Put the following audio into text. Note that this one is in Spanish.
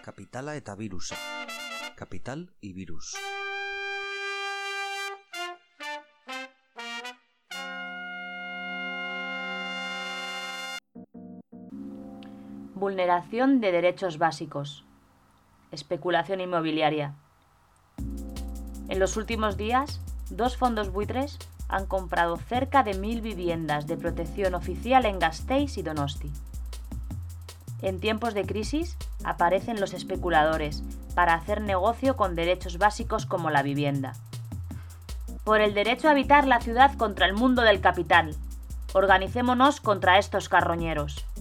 Kapitala eta virusa. Kapital y virus. Vulneración de derechos básicos. Especulación inmobiliaria. En los últimos días, 2 fondos buitres han comprado cerca de 1000 viviendas de protección oficial en Gasteiz y Donosti. En tiempos de crisis, aparecen los especuladores para hacer negocio con derechos básicos como la vivienda. Por el derecho a habitar la ciudad contra el mundo del capital. Organicémonos contra estos carroñeros.